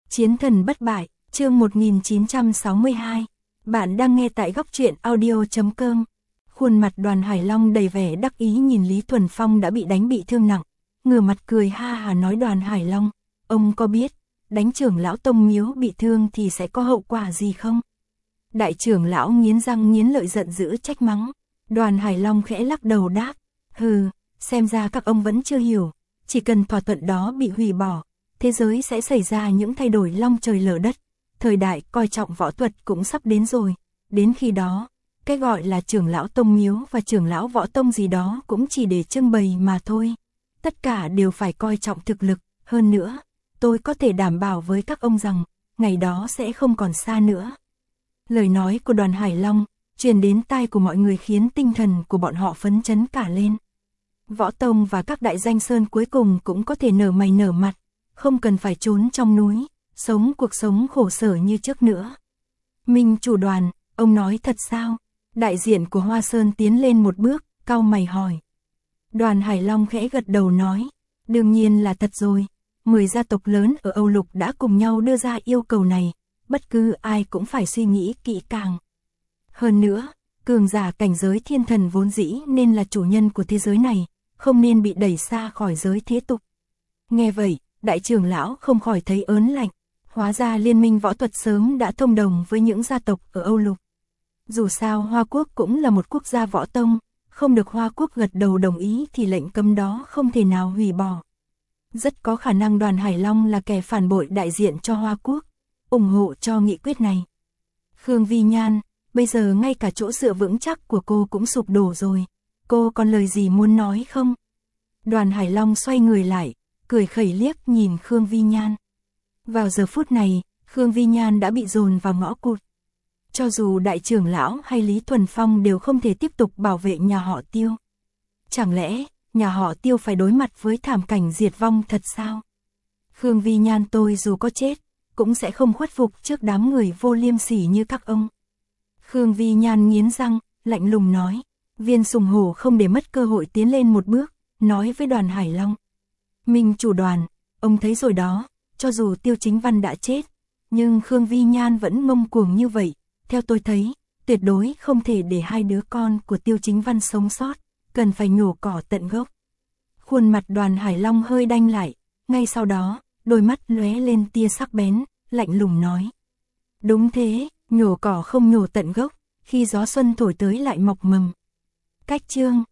Chiến thần bất bại, chương 1962. Bạn đang nghe tại góc truyện audio.com. Khuôn mặt Đoàn Hải Long đầy vẻ đắc ý nhìn Lý Thuần Phong đã bị đánh bị thương nặng, ngửa mặt cười ha hà nói: Đoàn Hải Long, ông có biết, đánh trưởng lão tông miếu bị thương thì sẽ có hậu quả gì không? Đại trưởng lão nghiến răng nghiến lợi giận dữ trách mắng. Đoàn Hải Long khẽ lắc đầu đáp: hừ, xem ra các ông vẫn chưa hiểu, chỉ cần thỏa thuận đó bị hủy bỏ, thế giới sẽ xảy ra những thay đổi long trời lở đất, thời đại coi trọng võ thuật cũng sắp đến rồi, đến khi đó, cái gọi là trưởng lão tông miếu và trưởng lão võ tông gì đó cũng chỉ để trưng bày mà thôi, tất cả đều phải coi trọng thực lực, hơn nữa, tôi có thể đảm bảo với các ông rằng, ngày đó sẽ không còn xa nữa. Lời nói của Đoàn Hải Long truyền đến tai của mọi người khiến tinh thần của bọn họ phấn chấn cả lên. Võ tông và các đại danh sơn cuối cùng cũng có thể nở mày nở mặt, không cần phải trốn trong núi, sống cuộc sống khổ sở như trước nữa. Minh chủ Đoàn, ông nói thật sao? Đại diện của Hoa Sơn tiến lên một bước, cau mày hỏi. Đoàn Hải Long khẽ gật đầu nói, đương nhiên là thật rồi, 10 gia tộc lớn ở Âu Lục đã cùng nhau đưa ra yêu cầu này, bất cứ ai cũng phải suy nghĩ kỹ càng. Hơn nữa, cường giả cảnh giới thiên thần vốn dĩ nên là chủ nhân của thế giới này, không nên bị đẩy xa khỏi giới thế tục. Nghe vậy, đại trưởng lão không khỏi thấy ớn lạnh, hóa ra liên minh võ thuật sớm đã thông đồng với những gia tộc ở Âu Lục. Dù sao Hoa Quốc cũng là một quốc gia võ tông, không được Hoa Quốc gật đầu đồng ý thì lệnh cấm đó không thể nào hủy bỏ. Rất có khả năng Đoàn Hải Long là kẻ phản bội đại diện cho Hoa Quốc, ủng hộ cho nghị quyết này. Khương Vi Nhan, bây giờ ngay cả chỗ dựa vững chắc của cô cũng sụp đổ rồi, cô còn lời gì muốn nói không? Đoàn Hải Long xoay người lại, cười khẩy liếc nhìn Khương Vi Nhan. Vào giờ phút này, Khương Vi Nhan đã bị dồn vào ngõ cụt. Cho dù đại trưởng lão hay Lý Thuần Phong đều không thể tiếp tục bảo vệ nhà họ Tiêu. Chẳng lẽ, nhà họ Tiêu phải đối mặt với thảm cảnh diệt vong thật sao? Khương Vi Nhan tôi dù có chết, cũng sẽ không khuất phục trước đám người vô liêm sỉ như các ông. Khương Vi Nhan nghiến răng, lạnh lùng nói. Viên Sùng Hổ không để mất cơ hội tiến lên một bước, nói với Đoàn Hải Long. Minh chủ Đoàn, ông thấy rồi đó, cho dù Tiêu Chính Văn đã chết, nhưng Khương Vi Nhan vẫn ngông cuồng như vậy, theo tôi thấy, tuyệt đối không thể để hai đứa con của Tiêu Chính Văn sống sót, cần phải nhổ cỏ tận gốc. Khuôn mặt Đoàn Hải Long hơi đanh lại, ngay sau đó, đôi mắt lóe lên tia sắc bén, lạnh lùng nói. Đúng thế, nhổ cỏ không nhổ tận gốc, khi gió xuân thổi tới lại mọc mầm. Cách chương